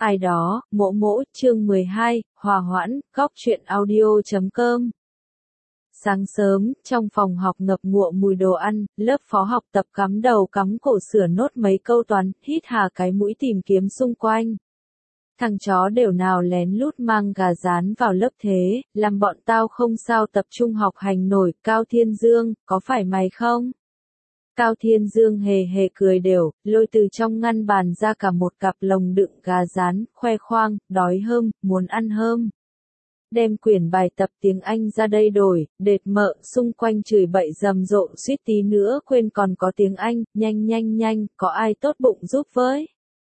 Ai đó, mỗ mỗ, chương 12, hòa hoãn, góc truyện audio.com. Sáng sớm, trong phòng học ngập ngụa mùi đồ ăn, lớp phó học tập cắm đầu cắm cổ sửa nốt mấy câu toán, hít hà cái mũi tìm kiếm xung quanh. Thằng chó đều nào lén lút mang gà rán vào lớp thế, làm bọn tao không sao tập trung học hành nổi. Cao Thiên Dương, có phải mày không? Cao Thiên Dương hề hề cười đều, lôi từ trong ngăn bàn ra cả một cặp lồng đựng gà rán, khoe khoang, đói hơm, muốn ăn hơm. Đem quyển bài tập tiếng Anh ra đây đổi, đệt mợ, xung quanh chửi bậy rầm rộ suýt tí nữa quên còn có tiếng Anh, nhanh, có ai tốt bụng giúp với.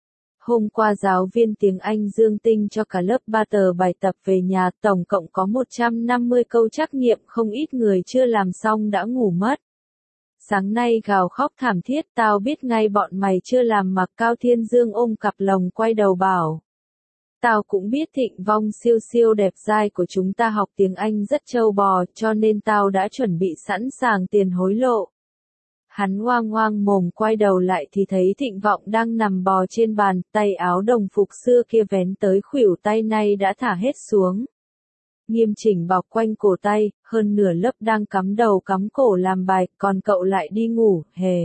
Hôm qua giáo viên tiếng Anh Dương Tinh cho cả lớp 3 tờ bài tập về nhà, tổng cộng có 150 câu trắc nghiệm, không ít người chưa làm xong đã ngủ mất. Sáng nay gào khóc thảm thiết, tao biết ngay bọn mày chưa làm mà. Cao Thiên Dương ôm cặp lồng quay đầu bảo. Tao cũng biết Thịnh Vong siêu siêu đẹp dai của chúng ta học tiếng Anh rất trâu bò, cho nên tao đã chuẩn bị sẵn sàng tiền hối lộ. Hắn ngoang mồm quay đầu lại thì thấy Thịnh Vọng đang nằm bò trên bàn, tay áo đồng phục xưa kia vén tới khuỷu tay nay đã thả hết xuống. Nghiêm chỉnh bọc quanh cổ tay, hơn nửa lớp đang cắm đầu cắm cổ làm bài, còn cậu lại đi ngủ, hề.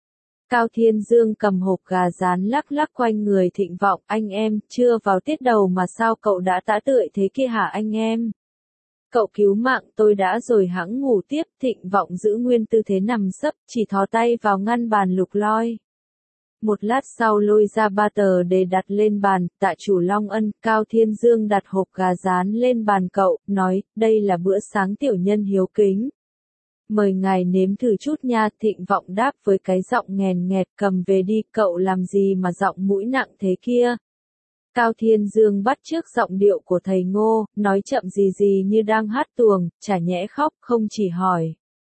Cao Thiên Dương cầm hộp gà rán lắc quanh người Thịnh Vọng, anh em, chưa vào tiết đầu mà sao cậu đã tã tưởi thế kia hả anh em? Cậu cứu mạng tôi đã rồi hẵng ngủ tiếp. Thịnh Vọng giữ nguyên tư thế nằm sấp, chỉ thò tay vào ngăn bàn lục loi. Một lát sau lôi ra 3 tờ để đặt lên bàn, tạ chủ Long Ân. Cao Thiên Dương đặt hộp gà rán lên bàn cậu, nói, đây là bữa sáng tiểu nhân hiếu kính. Mời ngài nếm thử chút nha. Thịnh Vọng đáp với cái giọng nghèn nghẹt, cầm về đi, cậu làm gì mà giọng mũi nặng thế kia. Cao Thiên Dương bắt chước giọng điệu của thầy Ngô, nói chậm gì như đang hát tuồng, chả nhẽ khóc, không chỉ hỏi.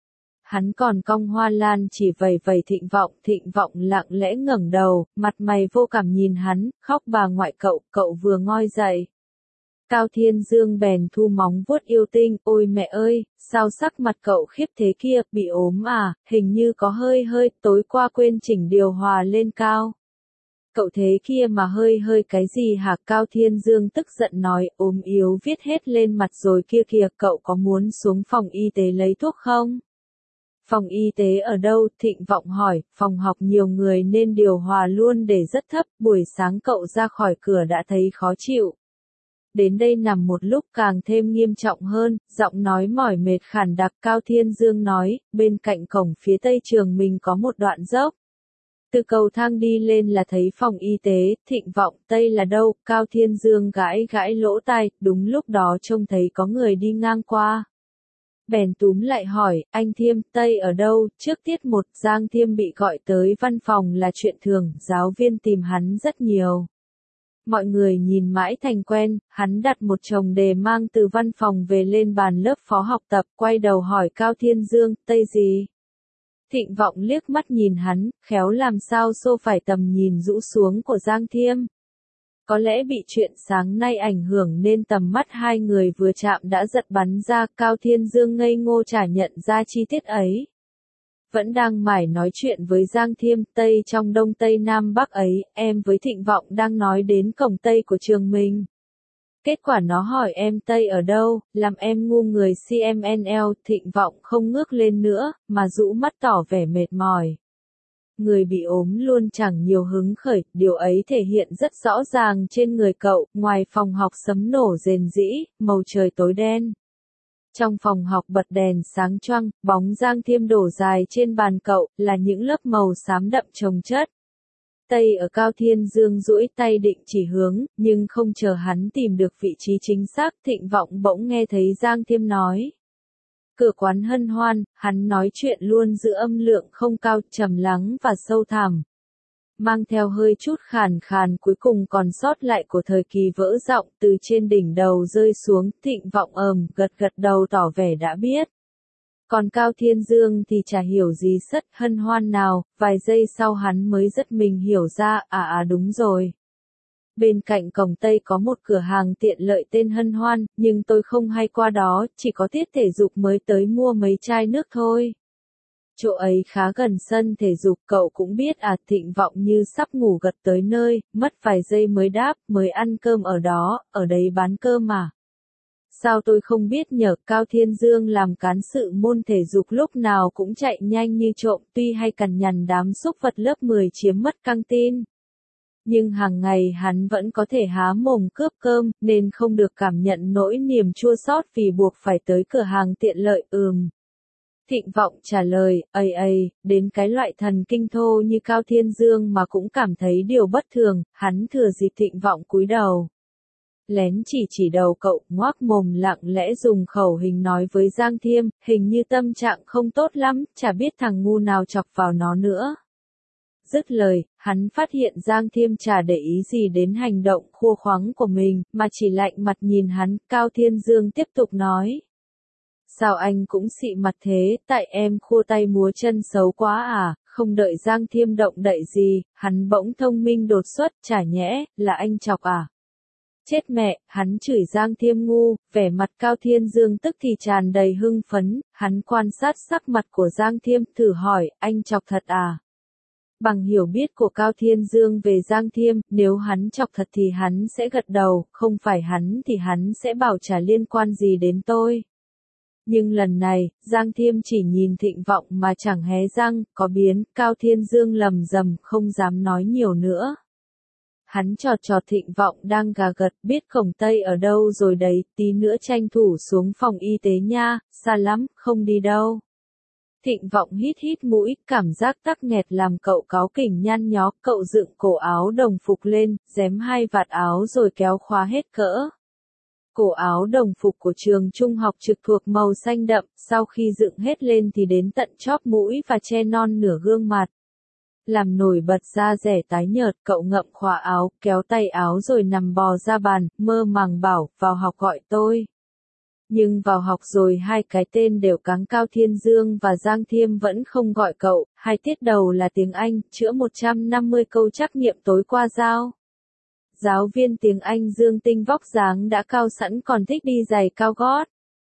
Hắn còn cong hoa lan chỉ vầy Thịnh Vọng lặng lẽ ngẩng đầu, mặt mày vô cảm nhìn hắn, khóc bà ngoại cậu vừa ngoi dậy. Cao Thiên Dương bèn thu móng vuốt yêu tinh, ôi mẹ ơi, sao sắc mặt cậu khiếp thế kia, bị ốm à, hình như có hơi, tối qua quên chỉnh điều hòa lên cao. Cậu thế kia mà hơi cái gì hả? Cao Thiên Dương tức giận nói, ốm yếu viết hết lên mặt rồi kia kìa, cậu có muốn xuống phòng y tế lấy thuốc không? Phòng y tế ở đâu? Thịnh Vọng hỏi. Phòng học nhiều người nên điều hòa luôn để rất thấp, buổi sáng cậu ra khỏi cửa đã thấy khó chịu. Đến đây nằm một lúc càng thêm nghiêm trọng hơn, giọng nói mỏi mệt khản đặc. Cao Thiên Dương nói, bên cạnh cổng phía tây trường mình có một đoạn dốc. Từ cầu thang đi lên là thấy phòng y tế. Thịnh Vọng, tây là đâu? Cao Thiên Dương gãi lỗ tai, đúng lúc đó trông thấy có người đi ngang qua. Bèn túm lại hỏi, anh Thiêm, tây ở đâu? Trước tiết 1, Giang Thiêm bị gọi tới văn phòng là chuyện thường, giáo viên tìm hắn rất nhiều. Mọi người nhìn mãi thành quen, hắn đặt một chồng đề mang từ văn phòng về lên bàn lớp phó học tập, quay đầu hỏi Cao Thiên Dương, tây gì? Thịnh Vọng liếc mắt nhìn hắn, khéo làm sao xô phải tầm nhìn rũ xuống của Giang Thiêm. Có lẽ bị chuyện sáng nay ảnh hưởng nên tầm mắt hai người vừa chạm đã giật bắn ra. Cao Thiên Dương ngây ngô chả nhận ra chi tiết ấy. Vẫn đang mải nói chuyện với Giang Thiêm, tây trong đông tây nam bắc ấy, em với Thịnh Vọng đang nói đến cổng tây của trường mình. Kết quả nó hỏi em tây ở đâu, làm em ngu người CMNL. Thịnh Vọng không ngước lên nữa, mà rũ mắt tỏ vẻ mệt mỏi. Người bị ốm luôn chẳng nhiều hứng khởi, điều ấy thể hiện rất rõ ràng trên người cậu. Ngoài phòng học sấm nổ rền rĩ, màu trời tối đen. Trong phòng học bật đèn sáng choang, bóng Giang Thiêm đổ dài trên bàn cậu, là những lớp màu xám đậm chồng chất. Tây ở. Cao Thiên Dương duỗi tay định chỉ hướng, nhưng không chờ hắn tìm được vị trí chính xác, Thịnh Vọng bỗng nghe thấy Giang Thiêm nói. Cửa quán hân hoan, hắn nói chuyện luôn giữ âm lượng không cao, trầm lắng và sâu thẳm. Mang theo hơi chút khàn cuối cùng còn sót lại của thời kỳ vỡ giọng, từ trên đỉnh đầu rơi xuống. Thịnh Vọng gật đầu tỏ vẻ đã biết. Còn Cao Thiên Dương thì chả hiểu gì sất hân hoan nào, vài giây sau hắn mới rất mình hiểu ra, đúng rồi. Bên cạnh cổng tây có một cửa hàng tiện lợi tên Hân Hoan, nhưng tôi không hay qua đó, chỉ có tiết thể dục mới tới mua mấy chai nước thôi. chỗ ấy khá gần sân thể dục, cậu cũng biết à. Thịnh Vọng như sắp ngủ gật tới nơi, mất vài giây mới đáp, mới ăn cơm ở đó, ở đấy bán cơm à? Sao tôi không biết nhở. Cao Thiên Dương làm cán sự môn thể dục lúc nào cũng chạy nhanh như trộm, tuy hay cằn nhằn đám súc vật lớp 10 chiếm mất căng tin. Nhưng hàng ngày hắn vẫn có thể há mồm cướp cơm, nên không được cảm nhận nỗi niềm chua xót vì buộc phải tới cửa hàng tiện lợi. Thịnh Vọng trả lời, đến cái loại thần kinh thô như Cao Thiên Dương mà cũng cảm thấy điều bất thường. Hắn thừa dịp Thịnh Vọng cúi đầu, lén chỉ đầu cậu, ngoác mồm lặng lẽ dùng khẩu hình nói với Giang Thiêm, hình như tâm trạng không tốt lắm, chả biết thằng ngu nào chọc vào nó nữa. Dứt lời, hắn phát hiện Giang Thiêm chả để ý gì đến hành động khua khoắng của mình, mà chỉ lạnh mặt nhìn hắn. Cao Thiên Dương tiếp tục nói. Sao anh cũng xị mặt thế, tại em khua tay múa chân xấu quá à? Không đợi Giang Thiêm động đậy gì, hắn bỗng thông minh đột xuất, chả nhẽ, là anh chọc à? Chết mẹ, hắn chửi Giang Thiêm ngu, vẻ mặt Cao Thiên Dương tức thì tràn đầy hưng phấn, hắn quan sát sắc mặt của Giang Thiêm, thử hỏi, anh chọc thật à? Bằng hiểu biết của Cao Thiên Dương về Giang Thiêm, nếu hắn chọc thật thì hắn sẽ gật đầu, không phải hắn thì hắn sẽ bảo chả liên quan gì đến tôi. Nhưng lần này, Giang Thiêm chỉ nhìn Thịnh Vọng mà chẳng hé răng, có biến. Cao Thiên Dương lầm rầm, không dám nói nhiều nữa. Hắn chọt Thịnh Vọng đang gà gật, biết cổng Tây ở đâu rồi đấy, tí nữa tranh thủ xuống phòng y tế nha, xa lắm, không đi đâu. Thịnh Vọng hít mũi, cảm giác tắc nghẹt làm cậu cáu kỉnh nhăn nhó, cậu dựng cổ áo đồng phục lên, xém hai vạt áo rồi kéo khóa hết cỡ. Cổ áo đồng phục của trường trung học trực thuộc màu xanh đậm, sau khi dựng hết lên thì đến tận chóp mũi và che non nửa gương mặt. Làm nổi bật da dẻ tái nhợt, cậu ngậm khóa áo, kéo tay áo rồi nằm bò ra bàn, mơ màng bảo, vào học gọi tôi. Nhưng vào học rồi hai cái tên đều cáng Cao Thiên Dương và Giang Thiêm vẫn không gọi cậu, hai tiết đầu là tiếng Anh, chữa 150 câu trắc nghiệm tối qua giao. Giáo viên tiếng Anh Dương Tinh vóc dáng đã cao sẵn còn thích đi giày cao gót.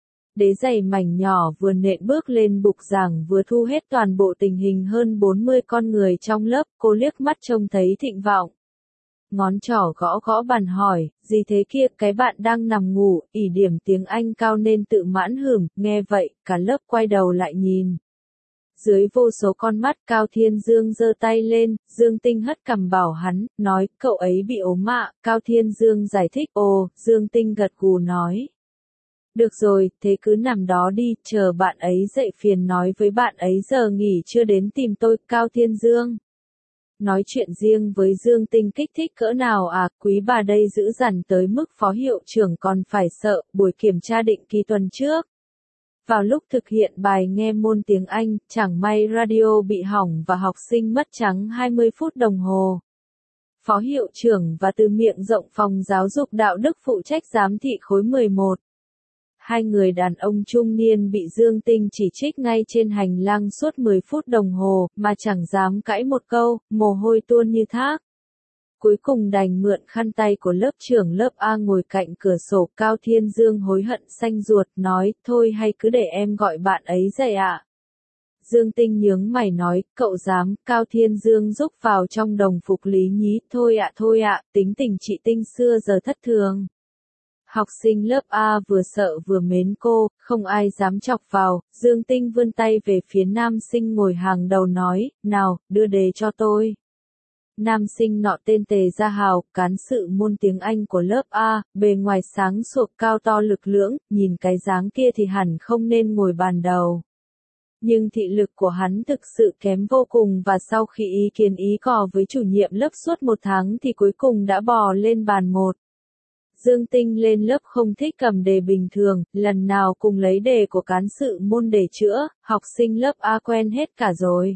Đế giày mảnh nhỏ vừa nện bước lên bục giảng vừa thu hết toàn bộ tình hình hơn 40 con người trong lớp, cô liếc mắt trông thấy Thịnh Vọng. Ngón trỏ gõ bàn hỏi, gì thế kia, cái bạn đang nằm ngủ, ỷ điểm tiếng Anh cao nên tự mãn hửng, nghe vậy, cả lớp quay đầu lại nhìn. Dưới vô số con mắt, Cao Thiên Dương giơ tay lên, Dương Tinh hất cằm bảo hắn, nói, cậu ấy bị ốm ạ. Cao Thiên Dương giải thích, Dương Tinh gật gù nói. Được rồi, thế cứ nằm đó đi, chờ bạn ấy dậy phiền nói với bạn ấy giờ nghỉ chưa đến tìm tôi. Cao Thiên Dương nói chuyện riêng với Dương Tinh kích thích cỡ nào à, quý bà đây dữ dằn tới mức phó hiệu trưởng còn phải sợ. Buổi kiểm tra định kỳ tuần trước, vào lúc thực hiện bài nghe môn tiếng Anh, chẳng may radio bị hỏng và học sinh mất trắng 20 phút đồng hồ. Phó hiệu trưởng và từ miệng rộng phòng giáo dục đạo đức phụ trách giám thị khối 11. Hai người đàn ông trung niên bị Dương Tinh chỉ trích ngay trên hành lang suốt 10 phút đồng hồ, mà chẳng dám cãi một câu, mồ hôi tuôn như thác. Cuối cùng đành mượn khăn tay của lớp trưởng lớp A ngồi cạnh cửa sổ. Cao Thiên Dương hối hận xanh ruột, nói, thôi hay cứ để em gọi bạn ấy dậy ạ. Dương Tinh nhướng mày nói, cậu dám. Cao Thiên Dương rúc vào trong đồng phục lý nhí, thôi ạ, tính tình chị Tinh xưa giờ thất thường. Học sinh lớp A vừa sợ vừa mến cô, không ai dám chọc vào. Dương Tinh vươn tay về phía nam sinh ngồi hàng đầu nói, nào, đưa đề cho tôi. Nam sinh nọ tên Tề Gia Hào, cán sự môn tiếng Anh của lớp A, bề ngoài sáng sủa cao to lực lưỡng, nhìn cái dáng kia thì hẳn không nên ngồi bàn đầu. Nhưng thị lực của hắn thực sự kém vô cùng và sau khi ý kiến ý cò với chủ nhiệm lớp suốt 1 tháng thì cuối cùng đã bò lên bàn 1. Dương Tinh lên lớp không thích cầm đề bình thường, lần nào cùng lấy đề của cán sự môn để chữa, học sinh lớp A quen hết cả rồi.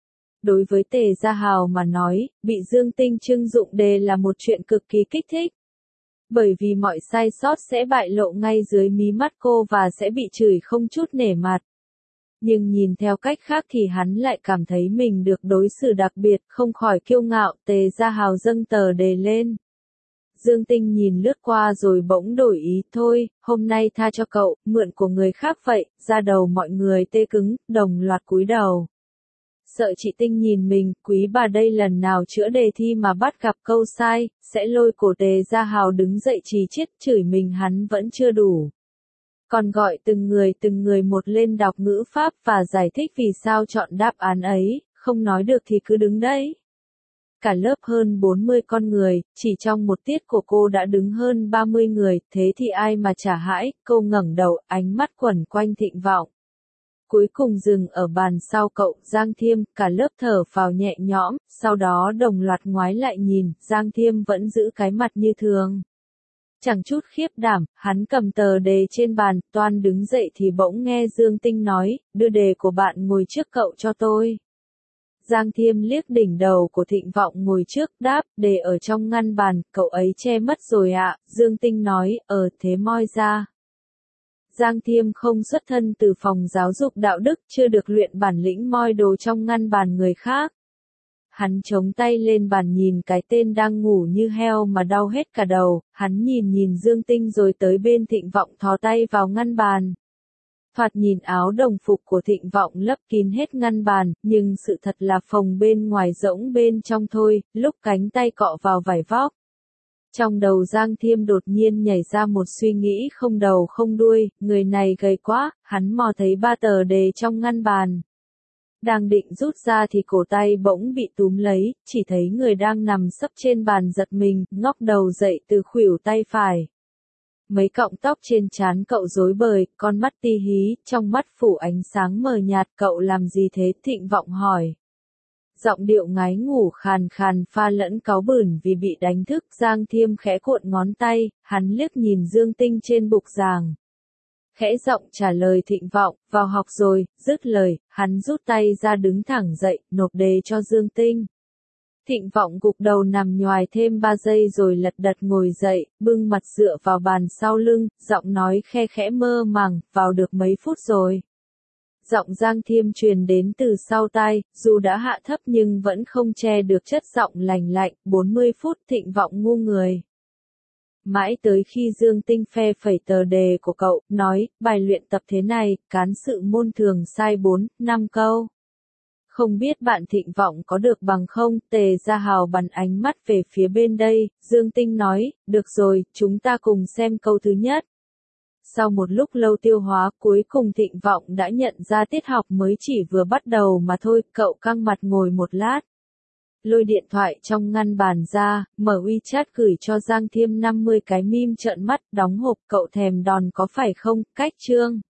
Đối với Tề Gia Hào mà nói, bị Dương Tinh trưng dụng đề là một chuyện cực kỳ kích thích. Bởi vì mọi sai sót sẽ bại lộ ngay dưới mí mắt cô và sẽ bị chửi không chút nể mặt. Nhưng nhìn theo cách khác thì hắn lại cảm thấy mình được đối xử đặc biệt, không khỏi kiêu ngạo. Tề Gia Hào dâng tờ đề lên. Dương Tinh nhìn lướt qua rồi bỗng đổi ý, thôi, hôm nay tha cho cậu, mượn của người khác vậy. Ra đầu mọi người tê cứng, đồng loạt cúi đầu. Sợ chị Tinh nhìn mình, quý bà đây lần nào chữa đề thi mà bắt gặp câu sai, sẽ lôi cổ Tề Gia Hào đứng dậy chí chiết chửi mình hắn vẫn chưa đủ. Còn gọi từng người một lên đọc ngữ pháp và giải thích vì sao chọn đáp án ấy, không nói được thì cứ đứng đấy. Cả lớp hơn 40 con người, chỉ trong một tiết của cô đã đứng hơn 30 người, thế thì ai mà chả hãi, cô ngẩng đầu, ánh mắt quẩn quanh Thịnh Vọng. Cuối cùng dừng ở bàn sau cậu, Giang Thiêm, cả lớp thở phào nhẹ nhõm, sau đó đồng loạt ngoái lại nhìn, Giang Thiêm vẫn giữ cái mặt như thường. Chẳng chút khiếp đảm, hắn cầm tờ đề trên bàn, toan đứng dậy thì bỗng nghe Dương Tinh nói, đưa đề của bạn ngồi trước cậu cho tôi. Giang Thiêm liếc đỉnh đầu của Thịnh Vọng ngồi trước, đáp, đề ở trong ngăn bàn, cậu ấy che mất rồi ạ, Dương Tinh nói, thế moi ra. Giang Thiêm không xuất thân từ phòng giáo dục đạo đức, chưa được luyện bản lĩnh moi đồ trong ngăn bàn người khác. Hắn chống tay lên bàn nhìn cái tên đang ngủ như heo mà đau hết cả đầu, hắn nhìn Dương Tinh rồi tới bên Thịnh Vọng thò tay vào ngăn bàn. Thoạt nhìn áo đồng phục của Thịnh Vọng lấp kín hết ngăn bàn, nhưng sự thật là phòng bên ngoài rỗng bên trong thôi, lúc cánh tay cọ vào vải vóc. Trong đầu Giang Thiêm đột nhiên nhảy ra một suy nghĩ không đầu không đuôi, người này gầy quá, hắn mò thấy 3 tờ đề trong ngăn bàn. Đang định rút ra thì cổ tay bỗng bị túm lấy, chỉ thấy người đang nằm sấp trên bàn giật mình, ngóc đầu dậy từ khuỷu tay phải. Mấy cọng tóc trên trán cậu rối bời, con mắt ti hí, trong mắt phủ ánh sáng mờ nhạt, cậu làm gì thế? Thịnh Vọng hỏi. Giọng điệu ngái ngủ khàn khàn pha lẫn cáu bẩn vì bị đánh thức, Giang Thiêm khẽ cuộn ngón tay, hắn liếc nhìn Dương Tinh trên bục giảng. Khẽ giọng trả lời Thịnh Vọng, vào học rồi, dứt lời, hắn rút tay ra đứng thẳng dậy, nộp đề cho Dương Tinh. Thịnh Vọng gục đầu nằm nhoài thêm 3 giây rồi lật đật ngồi dậy, bưng mặt dựa vào bàn sau lưng, giọng nói khe khẽ mơ màng, vào được mấy phút rồi. Giọng Giang Thiêm truyền đến từ sau tai, dù đã hạ thấp nhưng vẫn không che được chất giọng lành lạnh, 40 phút. Thịnh Vọng ngu người. Mãi tới khi Dương Tinh phe phẩy tờ đề của cậu, nói, bài luyện tập thế này, cán sự môn thường sai 4-5 câu. Không biết bạn Thịnh Vọng có được bằng không? Tề Gia Hào bắn ánh mắt về phía bên đây, Dương Tinh nói, được rồi, chúng ta cùng xem câu thứ nhất. Sau một lúc lâu tiêu hóa, cuối cùng Thịnh Vọng đã nhận ra tiết học mới chỉ vừa bắt đầu mà thôi, cậu căng mặt ngồi một lát. Lôi điện thoại trong ngăn bàn ra, mở WeChat gửi cho Giang Thiêm 50 cái meme trợn mắt, đóng hộp, cậu thèm đòn có phải không? Cách chương.